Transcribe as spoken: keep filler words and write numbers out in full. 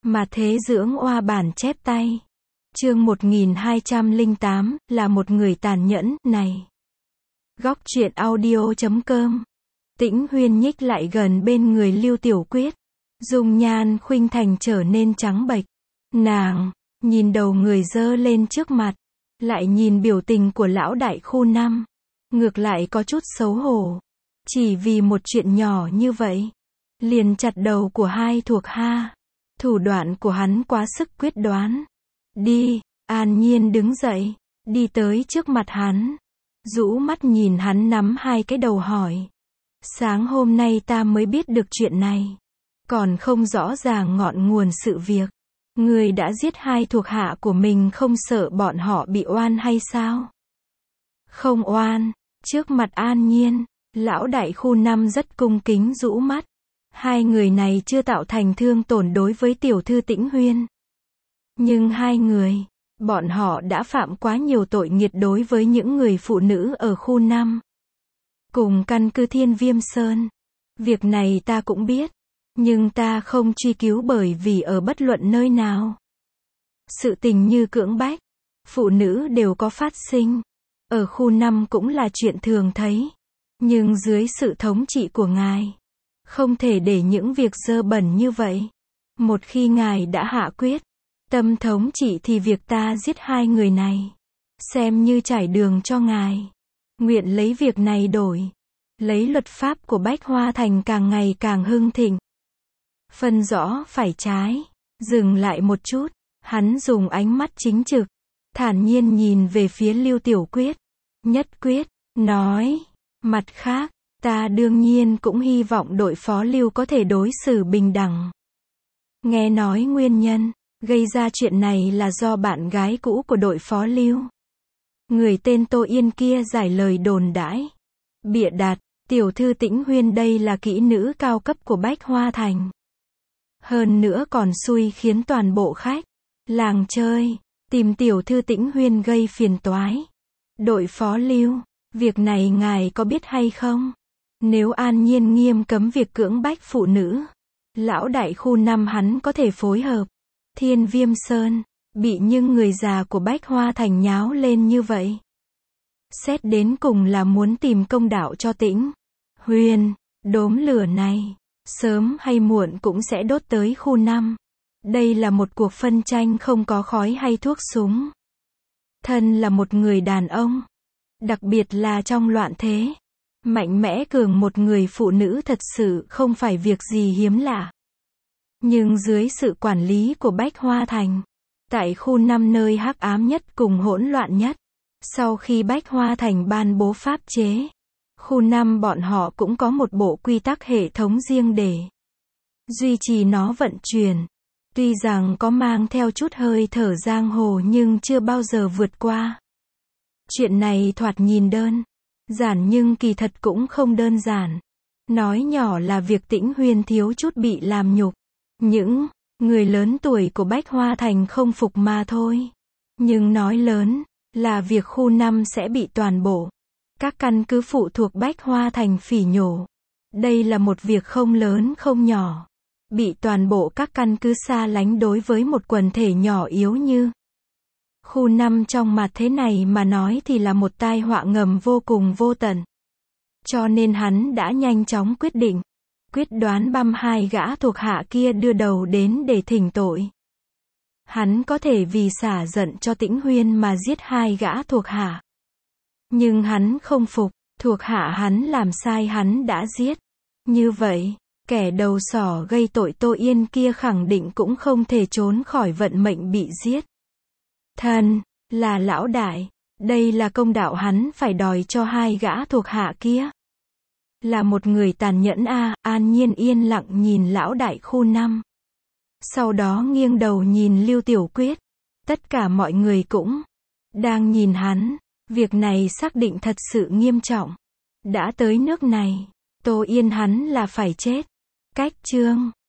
Mà thế dưỡng oa bản chép tay. Chương một nghìn hai trăm lẻ tám, là một người tàn nhẫn, này. Góc truyện audio chấm com. Tĩnh Huyên nhích lại gần bên người Lưu Tiểu Quyết. Dung nhan khuynh thành trở nên trắng bệch. Nàng, nhìn đầu người dơ lên trước mặt. Lại nhìn biểu tình của lão đại khu năm. Ngược lại có chút xấu hổ. Chỉ vì một chuyện nhỏ như vậy. Liền chặt đầu của hai thuộc hạ. Thủ đoạn của hắn quá sức quyết đoán. Đi, An Nhiên đứng dậy. Đi tới trước mặt hắn. Rũ mắt nhìn hắn nắm hai cái đầu hỏi. Sáng hôm nay ta mới biết được chuyện này. Còn không rõ ràng ngọn nguồn sự việc. Người đã giết hai thuộc hạ của mình không sợ bọn họ bị oan hay sao? Không oan. Trước mặt An Nhiên, lão đại khu năm rất cung kính rũ mắt. Hai người này chưa tạo thành thương tổn đối với tiểu thư Tĩnh Huyên. Nhưng hai người, bọn họ đã phạm quá nhiều tội nghiệt đối với những người phụ nữ ở khu năm. Cùng căn cứ Thiên Viêm Sơn. Việc này ta cũng biết. Nhưng ta không truy cứu bởi vì ở bất luận nơi nào. Sự tình như cưỡng bách, phụ nữ đều có phát sinh. Ở khu năm cũng là chuyện thường thấy. Nhưng dưới sự thống trị của ngài, không thể để những việc dơ bẩn như vậy. Một khi ngài đã hạ quyết, tâm thống trị thì việc ta giết hai người này, xem như trải đường cho ngài. Nguyện lấy việc này đổi. Lấy luật pháp của Bách Hoa Thành càng ngày càng hưng thịnh. Phân rõ phải trái. Dừng lại một chút. Hắn dùng ánh mắt chính trực. Thản nhiên nhìn về phía Lưu Tiểu Quyết. Nhất quyết. Nói. Mặt khác. Ta đương nhiên cũng hy vọng đội phó Lưu có thể đối xử bình đẳng. Nghe nói nguyên nhân. Gây ra chuyện này là do bạn gái cũ của đội phó Lưu. Người tên Tô Yên kia giải lời đồn đãi. Bịa đặt. Tiểu thư Tĩnh Huyên đây là kỹ nữ cao cấp của Bách Hoa Thành. Hơn nữa còn xui khiến toàn bộ khách làng chơi tìm tiểu thư Tĩnh Huyên gây phiền toái. Đội phó Lưu, việc này ngài có biết hay không? Nếu An Nhiên nghiêm cấm việc cưỡng bách phụ nữ, lão đại khu năm hắn có thể phối hợp. Thiên Viêm Sơn bị những người già của Bách Hoa Thành nháo lên như vậy. Xét đến cùng là muốn tìm công đạo cho Tĩnh Huyên. Đốm lửa này sớm hay muộn cũng sẽ đốt tới khu năm. Đây là một cuộc phân tranh không có khói hay thuốc súng. Thân là một người đàn ông, đặc biệt là trong loạn thế, mạnh mẽ cường một người phụ nữ thật sự không phải việc gì hiếm lạ. Nhưng dưới sự quản lý của Bách Hoa Thành, tại khu năm nơi hắc ám nhất cùng hỗn loạn nhất, sau khi Bách Hoa Thành ban bố pháp chế, khu năm bọn họ cũng có một bộ quy tắc hệ thống riêng để duy trì nó vận chuyển. Tuy rằng có mang theo chút hơi thở giang hồ nhưng chưa bao giờ vượt qua. Chuyện này thoạt nhìn đơn giản nhưng kỳ thật cũng không đơn giản. Nói nhỏ là việc Tĩnh Huyên thiếu chút bị làm nhục. Những người lớn tuổi của Bách Hoa Thành không phục mà thôi. Nhưng nói lớn là việc khu năm sẽ bị toàn bộ các căn cứ phụ thuộc Bách Hoa Thành phỉ nhổ. Đây là một việc không lớn không nhỏ. Bị toàn bộ các căn cứ xa lánh đối với một quần thể nhỏ yếu như khu năm trong mặt thế này mà nói thì là một tai họa ngầm vô cùng vô tận. Cho nên hắn đã nhanh chóng quyết định, quyết đoán băm hai gã thuộc hạ kia đưa đầu đến để thỉnh tội. Hắn có thể vì xả giận cho Tĩnh Huyên mà giết hai gã thuộc hạ. Nhưng hắn không phục, thuộc hạ hắn làm sai hắn đã giết. Như vậy, kẻ đầu sỏ gây tội Tô Yên kia khẳng định cũng không thể trốn khỏi vận mệnh bị giết. Thân là lão đại, đây là công đạo hắn phải đòi cho hai gã thuộc hạ kia. Là một người tàn nhẫn a. À, An Nhiên yên lặng nhìn lão đại khu năm. Sau đó nghiêng đầu nhìn Lưu Tiểu Quyết. Tất cả mọi người cũng đang nhìn hắn. Việc này xác định thật sự nghiêm trọng. Đã tới nước này, Tô Yên hắn là phải chết. Cách chương